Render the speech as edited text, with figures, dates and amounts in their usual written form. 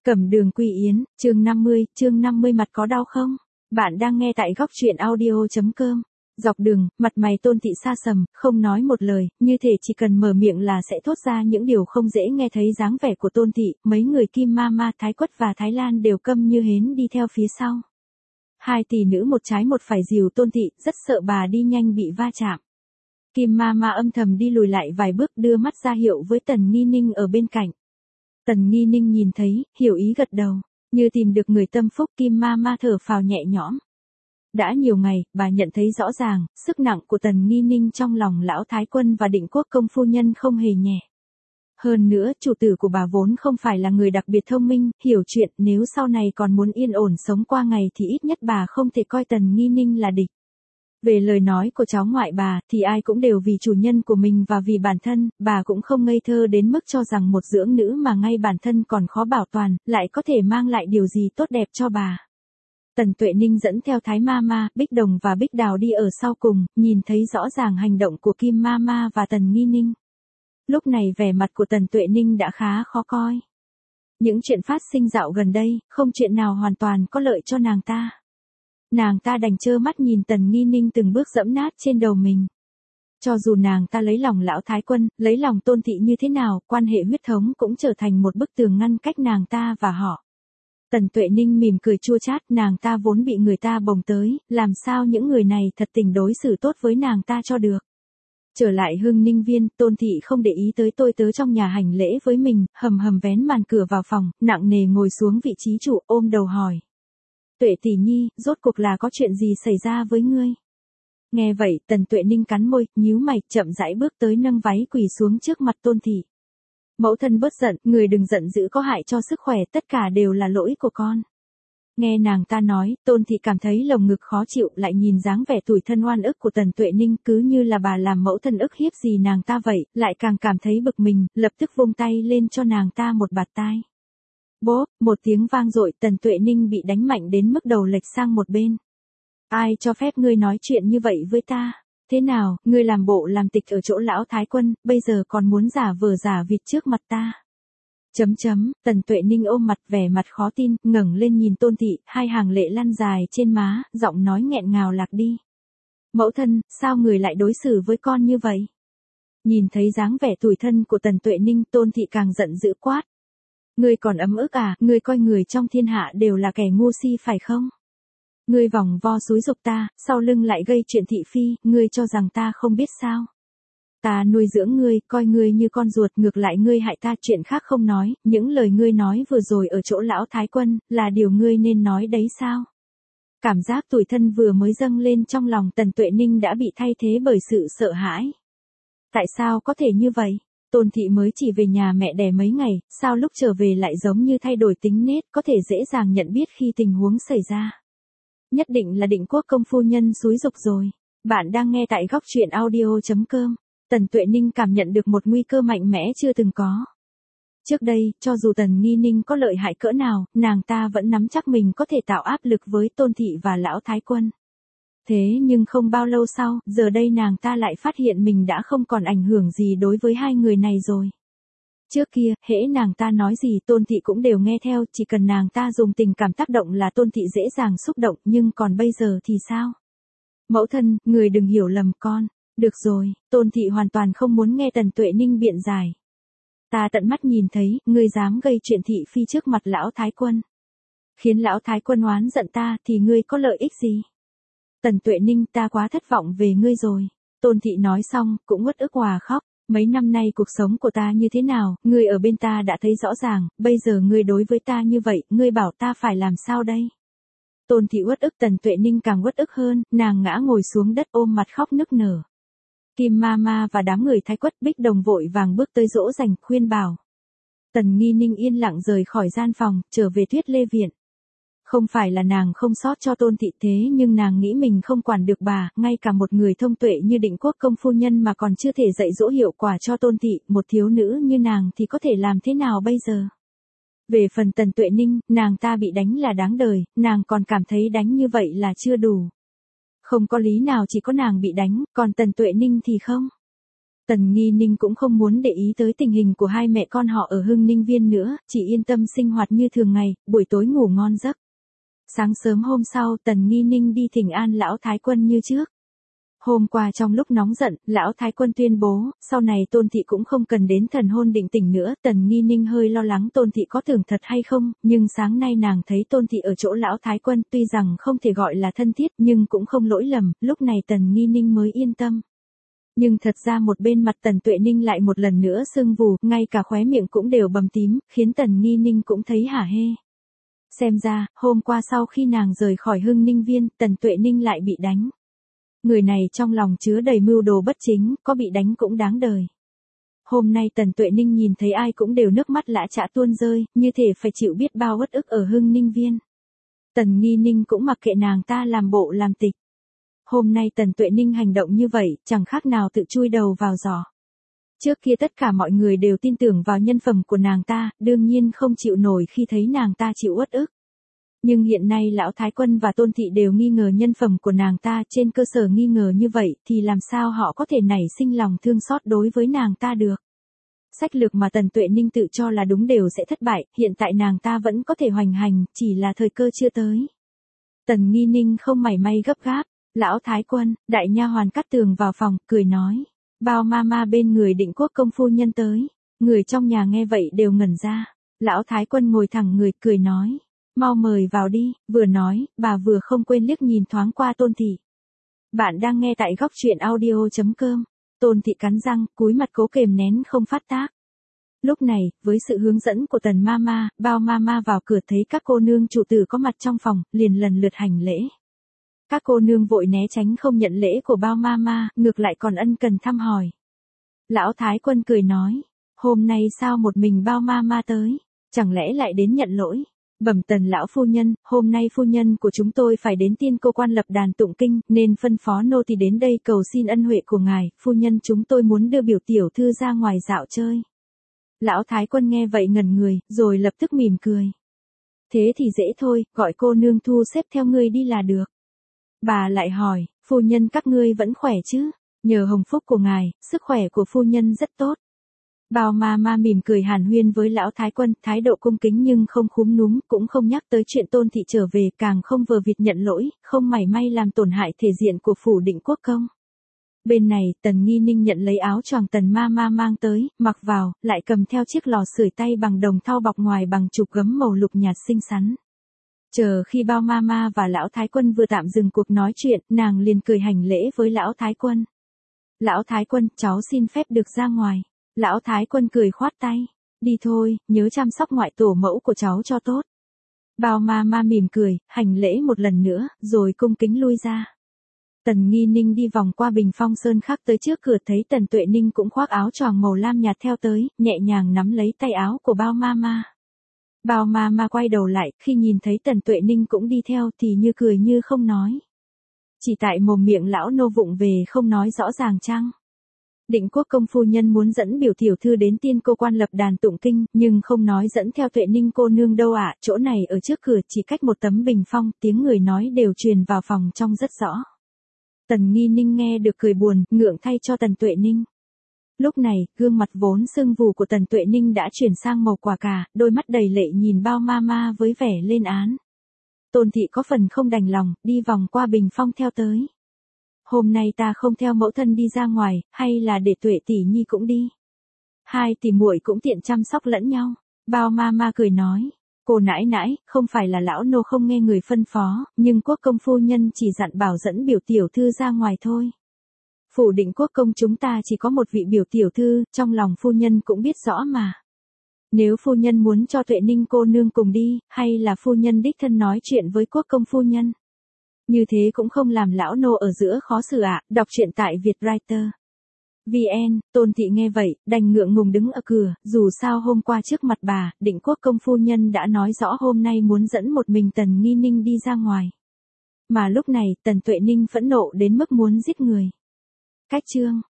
Cẩm Đường Quy Yến, chương 50 mặt có đau không? Bạn đang nghe tại góc truyện audio.com. Dọc đường, mặt mày Tôn Thị xa sầm, không nói một lời, như thể chỉ cần mở miệng là sẽ thốt ra những điều không dễ nghe. Thấy dáng vẻ của Tôn Thị, mấy người Kim Mama, Thái Quất và Thái Lan đều câm như hến đi theo phía sau. Hai tỷ nữ một trái một phải dìu Tôn Thị, rất sợ bà đi nhanh bị va chạm. Kim Mama âm thầm đi lùi lại vài bước, đưa mắt ra hiệu với Tần Nghi Ninh ở bên cạnh. Tần Nghi Ninh nhìn thấy, hiểu ý gật đầu, như tìm được người tâm phúc. Kim Mama thở phào nhẹ nhõm. Đã nhiều ngày, bà nhận thấy rõ ràng, sức nặng của Tần Nghi Ninh trong lòng lão Thái Quân và Định Quốc công phu nhân không hề nhẹ. Hơn nữa, chủ tử của bà vốn không phải là người đặc biệt thông minh, hiểu chuyện, nếu sau này còn muốn yên ổn sống qua ngày thì ít nhất bà không thể coi Tần Nghi Ninh là địch. Về lời nói của cháu ngoại bà, thì ai cũng đều vì chủ nhân của mình và vì bản thân, bà cũng không ngây thơ đến mức cho rằng một dưỡng nữ mà ngay bản thân còn khó bảo toàn, lại có thể mang lại điều gì tốt đẹp cho bà. Tần Tuệ Ninh dẫn theo Thái Mama, Bích Đồng và Bích Đào đi ở sau cùng, nhìn thấy rõ ràng hành động của Kim Mama và Tần Nghi Ninh. Lúc này vẻ mặt của Tần Tuệ Ninh đã khá khó coi. Những chuyện phát sinh dạo gần đây, không chuyện nào hoàn toàn có lợi cho nàng ta. Nàng ta đành trơ mắt nhìn Tần Nghi Ninh từng bước dẫm nát trên đầu mình. Cho dù nàng ta lấy lòng lão Thái Quân, lấy lòng Tôn Thị như thế nào, quan hệ huyết thống cũng trở thành một bức tường ngăn cách nàng ta và họ. Tần Tuệ Ninh mỉm cười chua chát, nàng ta vốn bị người ta bồng tới, làm sao những người này thật tình đối xử tốt với nàng ta cho được. Trở lại Hưng Ninh Viên, Tôn Thị không để ý tới tôi tớ trong nhà hành lễ với mình, hầm hầm vén màn cửa vào phòng, nặng nề ngồi xuống vị trí chủ, ôm đầu hỏi. Tuệ tỷ nhi, rốt cuộc là có chuyện gì xảy ra với ngươi? Nghe vậy, Tần Tuệ Ninh cắn môi, nhíu mày, chậm rãi bước tới nâng váy quỳ xuống trước mặt Tôn Thị. Mẫu thân bớt giận, người đừng giận dữ, có hại cho sức khỏe, tất cả đều là lỗi của con. Nghe nàng ta nói, Tôn Thị cảm thấy lồng ngực khó chịu, lại nhìn dáng vẻ tủi thân oan ức của Tần Tuệ Ninh, cứ như là bà làm mẫu thân ức hiếp gì nàng ta vậy, lại càng cảm thấy bực mình, lập tức vung tay lên cho nàng ta một bạt tai. Bốp, một tiếng vang dội, Tần Tuệ Ninh bị đánh mạnh đến mức đầu lệch sang một bên. Ai cho phép ngươi nói chuyện như vậy với ta? Thế nào, ngươi làm bộ làm tịch ở chỗ lão Thái Quân, bây giờ còn muốn giả vờ giả vịt trước mặt ta? Tần Tuệ Ninh ôm mặt, vẻ mặt khó tin, ngẩng lên nhìn Tôn Thị, hai hàng lệ lăn dài trên má, giọng nói nghẹn ngào lạc đi. Mẫu thân, sao người lại đối xử với con như vậy? Nhìn thấy dáng vẻ tủi thân của Tần Tuệ Ninh, Tôn Thị càng giận dữ quát. Ngươi còn ấm ức à, ngươi coi người trong thiên hạ đều là kẻ ngu si phải không? Ngươi vòng vo xúi giục ta, sau lưng lại gây chuyện thị phi, ngươi cho rằng ta không biết sao? Ta nuôi dưỡng ngươi, coi ngươi như con ruột, ngược lại ngươi hại ta. Chuyện khác không nói, những lời ngươi nói vừa rồi ở chỗ lão Thái Quân, là điều ngươi nên nói đấy sao? Cảm giác tủi thân vừa mới dâng lên trong lòng Tần Tuệ Ninh đã bị thay thế bởi sự sợ hãi. Tại sao có thể như vậy? Tôn Thị mới chỉ về nhà mẹ đẻ mấy ngày, sao lúc trở về lại giống như thay đổi tính nết, có thể dễ dàng nhận biết khi tình huống xảy ra. Nhất định là Định Quốc công phu nhân xúi giục rồi. Bạn đang nghe tại góc truyện audio.com. Tần Tuệ Ninh cảm nhận được một nguy cơ mạnh mẽ chưa từng có. Trước đây, cho dù Tần Nghi Ninh có lợi hại cỡ nào, nàng ta vẫn nắm chắc mình có thể tạo áp lực với Tôn Thị và lão Thái Quân. Thế nhưng không bao lâu sau, giờ đây nàng ta lại phát hiện mình đã không còn ảnh hưởng gì đối với hai người này rồi. Trước kia, hễ nàng ta nói gì Tôn Thị cũng đều nghe theo, chỉ cần nàng ta dùng tình cảm tác động là Tôn Thị dễ dàng xúc động, nhưng còn bây giờ thì sao? Mẫu thân, người đừng hiểu lầm con. Được rồi, Tôn Thị hoàn toàn không muốn nghe Tần Tuệ Ninh biện giải. Ta tận mắt nhìn thấy, ngươi dám gây chuyện thị phi trước mặt lão Thái Quân. Khiến lão Thái Quân oán giận ta thì ngươi có lợi ích gì? Tần Tuệ Ninh, ta quá thất vọng về ngươi rồi. Tôn Thị nói xong, cũng uất ức òa khóc. Mấy năm nay cuộc sống của ta như thế nào, ngươi ở bên ta đã thấy rõ ràng, bây giờ ngươi đối với ta như vậy, ngươi bảo ta phải làm sao đây? Tôn Thị uất ức, Tần Tuệ Ninh càng uất ức hơn, nàng ngã ngồi xuống đất ôm mặt khóc nức nở. Kim Mama và đám người Thái Quất, Bích Đồng vội vàng bước tới dỗ dành, khuyên bảo. Tần Nghi Ninh yên lặng rời khỏi gian phòng, trở về Tuyết Lê Viện. Không phải là nàng không xót cho Tôn Thị, thế nhưng nàng nghĩ mình không quản được bà, ngay cả một người thông tuệ như Định Quốc công phu nhân mà còn chưa thể dạy dỗ hiệu quả cho Tôn Thị, một thiếu nữ như nàng thì có thể làm thế nào bây giờ? Về phần Tần Tuệ Ninh, nàng ta bị đánh là đáng đời, nàng còn cảm thấy đánh như vậy là chưa đủ. Không có lý nào chỉ có nàng bị đánh, còn Tần Tuệ Ninh thì không. Tần Nghi Ninh cũng không muốn để ý tới tình hình của hai mẹ con họ ở Hưng Ninh Viên nữa, chỉ yên tâm sinh hoạt như thường ngày, buổi tối ngủ ngon giấc. Sáng sớm hôm sau, Tần Nghi Ninh đi thỉnh an lão Thái Quân như trước. Hôm qua trong lúc nóng giận, lão Thái Quân tuyên bố, sau này Tôn Thị cũng không cần đến thần hôn định tình nữa. Tần Nghi Ninh hơi lo lắng Tôn Thị có tưởng thật hay không, nhưng sáng nay nàng thấy Tôn Thị ở chỗ lão Thái Quân, tuy rằng không thể gọi là thân thiết nhưng cũng không lỗi lầm, lúc này Tần Nghi Ninh mới yên tâm. Nhưng thật ra một bên mặt Tần Tuệ Ninh lại một lần nữa sưng vù, ngay cả khóe miệng cũng đều bầm tím, khiến Tần Nghi Ninh cũng thấy hả hê. Xem ra, hôm qua sau khi nàng rời khỏi Hưng Ninh Viên, Tần Tuệ Ninh lại bị đánh. Người này trong lòng chứa đầy mưu đồ bất chính, có bị đánh cũng đáng đời. Hôm nay Tần Tuệ Ninh nhìn thấy ai cũng đều nước mắt lã chã tuôn rơi, như thể phải chịu biết bao uất ức ở Hưng Ninh Viên. Tần Nghi Ninh cũng mặc kệ nàng ta làm bộ làm tịch. Hôm nay Tần Tuệ Ninh hành động như vậy, chẳng khác nào tự chui đầu vào giỏ. Trước kia tất cả mọi người đều tin tưởng vào nhân phẩm của nàng ta, đương nhiên không chịu nổi khi thấy nàng ta chịu uất ức. Nhưng hiện nay lão Thái Quân và Tôn Thị đều nghi ngờ nhân phẩm của nàng ta, trên cơ sở nghi ngờ như vậy thì làm sao họ có thể nảy sinh lòng thương xót đối với nàng ta được. Sách lược mà Tần Tuệ Ninh tự cho là đúng đều sẽ thất bại, hiện tại nàng ta vẫn có thể hoành hành, chỉ là thời cơ chưa tới. Tần Nghi Ninh không mảy may gấp gáp, lão Thái Quân, đại nha hoàn Cát Tường vào phòng, cười nói, Bao Mama bên người Định Quốc công phu nhân tới. Người trong nhà nghe vậy đều ngẩn ra. Lão Thái Quân ngồi thẳng người, cười nói, mau mời vào đi, vừa nói, bà vừa không quên liếc nhìn thoáng qua Tôn Thị. Bạn đang nghe tại góc truyện audio.com. Tôn Thị cắn răng, cúi mặt cố kềm nén không phát tác. Lúc này, với sự hướng dẫn của Tần Mama, Bao Mama vào cửa thấy các cô nương chủ tử có mặt trong phòng, liền lần lượt hành lễ. Các cô nương vội né tránh không nhận lễ của Bao Mama, ngược lại còn ân cần thăm hỏi. Lão Thái Quân cười nói, hôm nay sao một mình Bao Mama tới, chẳng lẽ lại đến nhận lỗi? Bẩm Tần lão phu nhân, hôm nay phu nhân của chúng tôi phải đến Tiên Cô Quan lập đàn tụng kinh, nên phân phó nô tỳ đến đây cầu xin ân huệ của ngài, phu nhân chúng tôi muốn đưa biểu tiểu thư ra ngoài dạo chơi. Lão Thái Quân nghe vậy ngẩn người, rồi lập tức mỉm cười. Thế thì dễ thôi, gọi cô nương thu xếp theo ngươi đi là được. Bà lại hỏi, phu nhân các ngươi vẫn khỏe chứ? Nhờ hồng phúc của ngài, sức khỏe của phu nhân rất tốt. Bao Mama mỉm cười hàn huyên với lão Thái Quân, thái độ cung kính nhưng không khúm núm, cũng không nhắc tới chuyện Tôn Thị trở về, càng không vờ vịt nhận lỗi, không mảy may làm tổn hại thể diện của phủ Định Quốc công. Bên này, Tần Nghi Ninh nhận lấy áo choàng Tần Mama mang tới, mặc vào, lại cầm theo chiếc lò sưởi tay bằng đồng thau bọc ngoài bằng chụp gấm màu lục nhạt xinh xắn. Chờ khi Bao Mama và lão Thái Quân vừa tạm dừng cuộc nói chuyện, nàng liền cười hành lễ với lão Thái Quân. Lão Thái Quân, cháu xin phép được ra ngoài. Lão Thái Quân cười khoát tay. Đi thôi, nhớ chăm sóc ngoại tổ mẫu của cháu cho tốt. Bao Mama mỉm cười, hành lễ một lần nữa, rồi cung kính lui ra. Tần Nghi Ninh đi vòng qua bình phong sơn khắc tới trước cửa thấy Tần Tuệ Ninh cũng khoác áo choàng màu lam nhạt theo tới, nhẹ nhàng nắm lấy tay áo của Bao Mama. Bao Mama quay đầu lại, khi nhìn thấy Tần Tuệ Ninh cũng đi theo thì như cười như không nói. Chỉ tại mồm miệng lão nô vụng về không nói rõ ràng chăng? Định Quốc công phu nhân muốn dẫn biểu tiểu thư đến Tiên Cô Quan lập đàn tụng kinh, nhưng không nói dẫn theo Tuệ Ninh cô nương đâu ạ, chỗ này ở trước cửa chỉ cách một tấm bình phong, tiếng người nói đều truyền vào phòng trong rất rõ. Tần Nghi Ninh nghe được cười buồn, ngượng thay cho Tần Tuệ Ninh. Lúc này, gương mặt vốn sưng vù của Tần Tuệ Ninh đã chuyển sang màu quả cà, đôi mắt đầy lệ nhìn Bao Mama với vẻ lên án. Tôn Thị có phần không đành lòng, đi vòng qua bình phong theo tới. Hôm nay ta không theo mẫu thân đi ra ngoài, hay là để Tuệ tỷ nhi cũng đi. Hai tỷ muội cũng tiện chăm sóc lẫn nhau. Bao Mama cười nói, cô nãi nãi, không phải là lão nô không nghe người phân phó, nhưng Quốc công phu nhân chỉ dặn bảo dẫn biểu tiểu thư ra ngoài thôi. Phủ Định Quốc công chúng ta chỉ có một vị biểu tiểu thư, trong lòng phu nhân cũng biết rõ mà. Nếu phu nhân muốn cho Tuệ Ninh cô nương cùng đi, hay là phu nhân đích thân nói chuyện với Quốc công phu nhân. Như thế cũng không làm lão nô ở giữa khó xử ạ. Đọc truyện tại Vietwriter VN. Tôn Thị nghe vậy, đành ngượng ngùng đứng ở cửa, dù sao hôm qua trước mặt bà, Định Quốc công phu nhân đã nói rõ hôm nay muốn dẫn một mình Tần Nghi Ninh đi ra ngoài. Mà lúc này, Tần Tuệ Ninh phẫn nộ đến mức muốn giết người. Cách chương